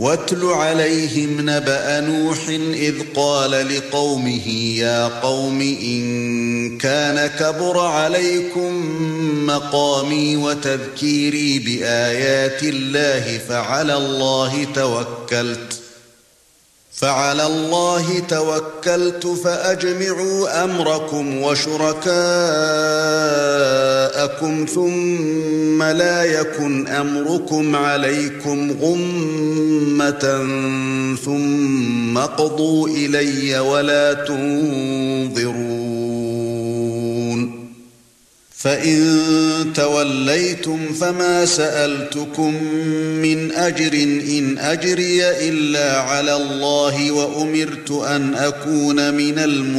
واتل عليهم نبأ نوح إذ قال لقومه يا قوم إن كان كبر عليكم مقامي وتذكيري بآيات الله فعلى الله توكلت فأجمعوا أمركم وشركاءكم ثم لا يكن أمركم عليكم غمة ثم اقضوا إلي ولا تنظرون فإن توليتم فما سألتكم من أجر إن أجري إلا على الله وأمرت أن أكون من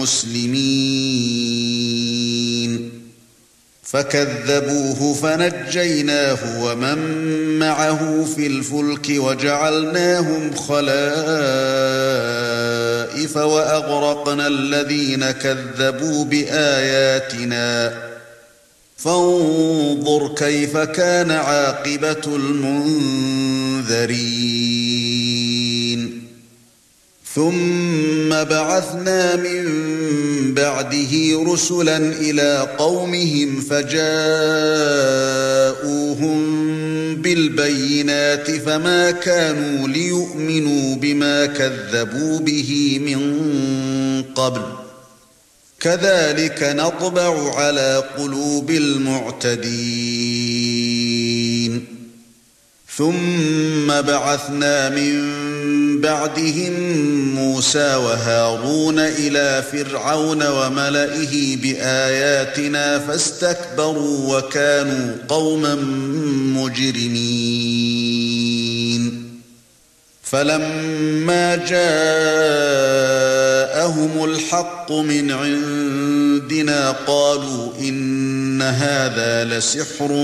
المسلمين فكذبوه فنجيناه ومن معه في الفلك وجعلناهم خلائف وأغرقنا الذين كذبوا بآياتنا فانظر كيف كان عاقبة المنذرين ثم بعثنا من بعده رسلا إلى قومهم فجاءوهم بالبينات فما كانوا ليؤمنوا بما كذبوا به من قبل كذلك نطبع على قلوب المعتدين ثم بعثنا من بعدهم موسى وهارون إلى فرعون وملئه بآياتنا فاستكبروا وكانوا قوما مجرمين فلما جاءهم الحق من عندنا قالوا إن هذا لسحر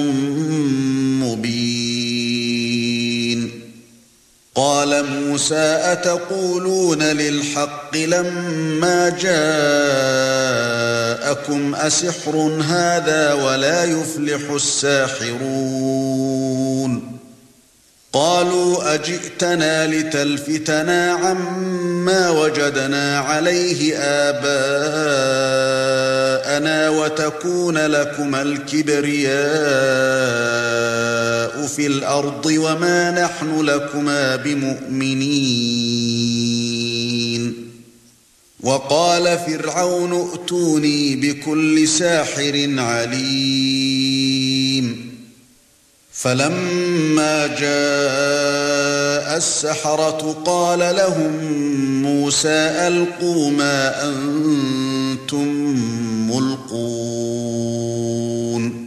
مبين قال موسى أتقولون للحق لما جاءكم أسحر هذا ولا يفلح الساحرون قالوا أجئتنا لتلفتنا عما وجدنا عليه آباءنا وتكون لكما الكبرياء في الأرض وما نحن لكما بمؤمنين وقال فرعون ائتوني بكل ساحر عليم فلما جاء السحرة قال لهم موسى ألقوا ما أنتم ملقون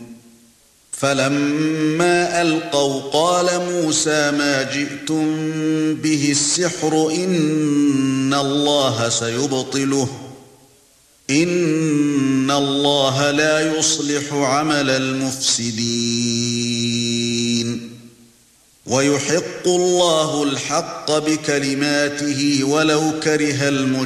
فلما ألقوا قال موسى ما جئتم به السحر إن الله سيبطله إن الله لا يصلح عمل المفسدين ويحق الله الحق بكلماته ولو كره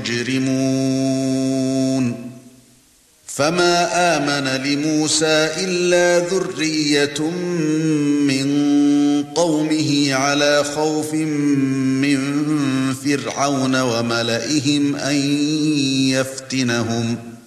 المجرمون فما آمن لموسى إلا ذرية من قومه على خوف من فرعون وملئهم أن يفتنهم